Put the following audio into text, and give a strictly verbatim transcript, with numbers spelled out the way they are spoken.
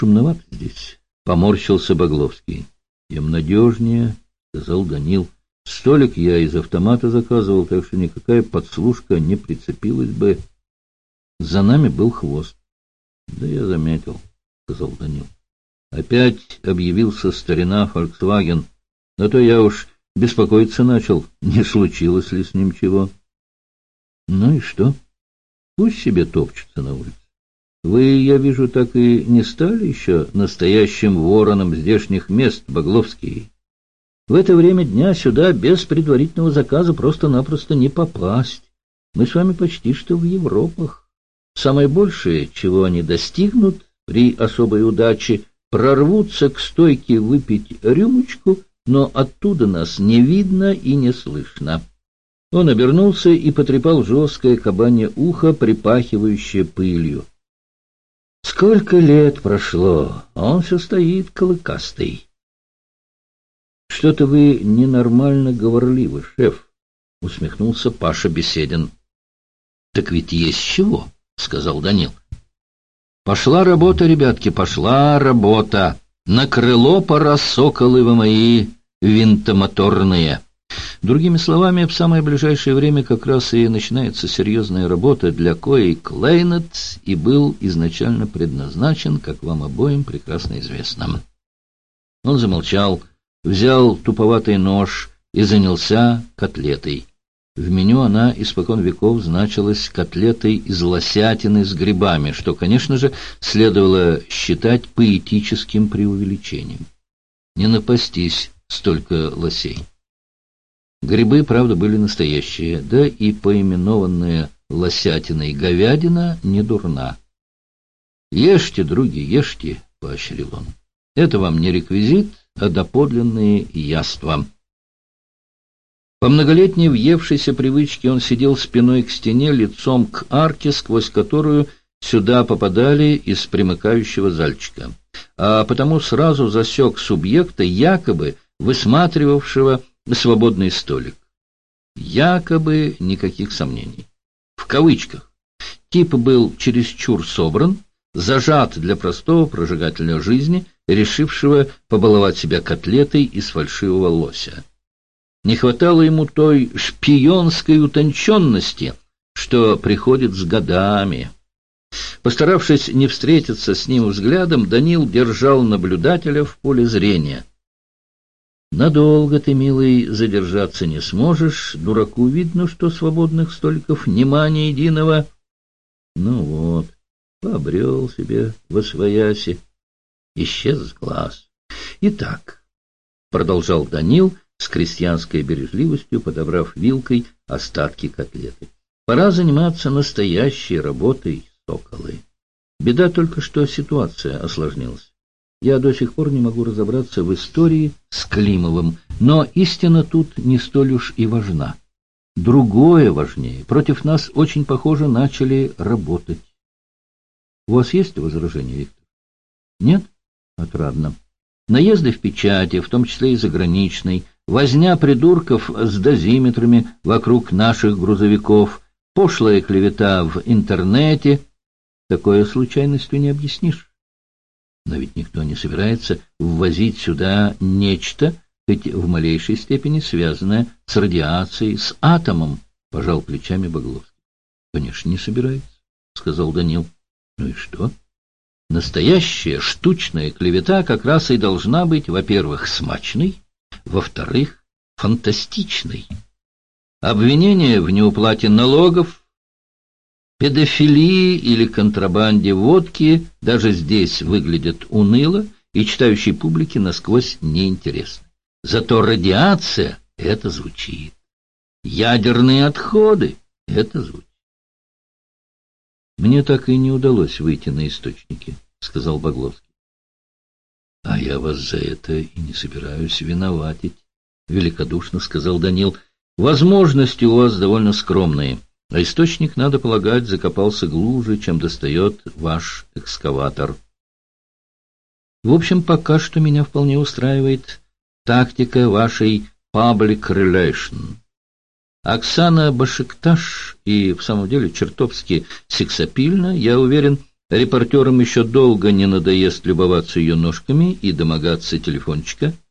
Шумновато здесь, — поморщился Багловский. — Тем надежнее, — сказал Данил. — Столик я из автомата заказывал, так что никакая подслушка не прицепилась бы. За нами был хвост. — Да я заметил, — сказал Данил. — Опять объявился старина Фольксваген. А то я уж беспокоиться начал, не случилось ли с ним чего. — Ну и что? Пусть себе топчется на улице. Вы, я вижу, так и не стали еще настоящим вороном здешних мест, Багловский. В это время дня сюда без предварительного заказа просто-напросто не попасть. Мы с вами почти что в Европах. Самое большее, чего они достигнут при особой удаче, прорвутся к стойке выпить рюмочку, но оттуда нас не видно и не слышно. Он обернулся и потрепал жесткое кабанье ухо, припахивающее пылью. Сколько лет прошло, а он все стоит клыкастый. — Что-то вы ненормально говорливы, шеф, — усмехнулся Паша Беседин. — Так ведь есть чего, — сказал Данил. — Пошла работа, ребятки, пошла работа. На крыло пора, соколы вы мои винтомоторные. Другими словами, в самое ближайшее время как раз и начинается серьезная работа, для коей Клейнет и был изначально предназначен, как вам обоим прекрасно известно. Он замолчал, взял туповатый нож и занялся котлетой. В меню она испокон веков значилась котлетой из лосятины с грибами, что, конечно же, следовало считать поэтическим преувеличением. Не напастись столько лосей. Грибы, правда, были настоящие, да и поименованная лосятиной говядина не дурна. — Ешьте, други, ешьте, — поощрил он. — Это вам не реквизит, а доподлинные яства. По многолетней въевшейся привычке он сидел спиной к стене, лицом к арке, сквозь которую сюда попадали из примыкающего зальчика, а потому сразу засек субъекта, якобы высматривавшего свободный столик. Якобы никаких сомнений. В кавычках. Тип был чересчур собран, зажат для простого прожигателя жизни, решившего побаловать себя котлетой из фальшивого лося. Не хватало ему той шпионской утонченности, что приходит с годами. Постаравшись не встретиться с ним взглядом, Данил держал наблюдателя в поле зрения. «Надолго ты, милый, задержаться не сможешь. Дураку видно, что свободных столиков нема ни единого. Ну вот, побрел себе восвояси, исчез с глаз. Итак, — продолжал Данил с крестьянской бережливостью, подобрав вилкой остатки котлеты, — пора заниматься настоящей работой, соколы. Беда только, что ситуация осложнилась. Я до сих пор не могу разобраться в истории с Климовым, но истина тут не столь уж и важна. Другое важнее. Против нас очень, похоже, начали работать. У вас есть возражения, Виктор? Нет? Отрадно. Наезды в печати, в том числе и заграничной, возня придурков с дозиметрами вокруг наших грузовиков, пошлая клевета в интернете. Такое случайностью не объяснишь. Но ведь никто не собирается ввозить сюда нечто, хоть в малейшей степени связанное с радиацией, с атомом, — пожал плечами Багловский. — Конечно, не собирается, — сказал Данил. — Ну и что? Настоящая штучная клевета как раз и должна быть, во-первых, смачной, во-вторых, фантастичной. Обвинение в неуплате налогов, педофилии или контрабанде водки даже здесь выглядят уныло и читающей публике насквозь неинтересно. Зато радиация — это звучит. Ядерные отходы — это звучит. «Мне так и не удалось выйти на источники», — сказал Багловский. «А я вас за это и не собираюсь виноватить», — великодушно сказал Данил. «Возможности у вас довольно скромные. А источник, надо полагать, закопался глубже, чем достает ваш экскаватор. В общем, пока что меня вполне устраивает тактика вашей public relation. Оксана Башикташ и в самом деле чертовски сексапильна, я уверен, Репортерам еще долго не надоест любоваться ее ножками и домогаться телефончика.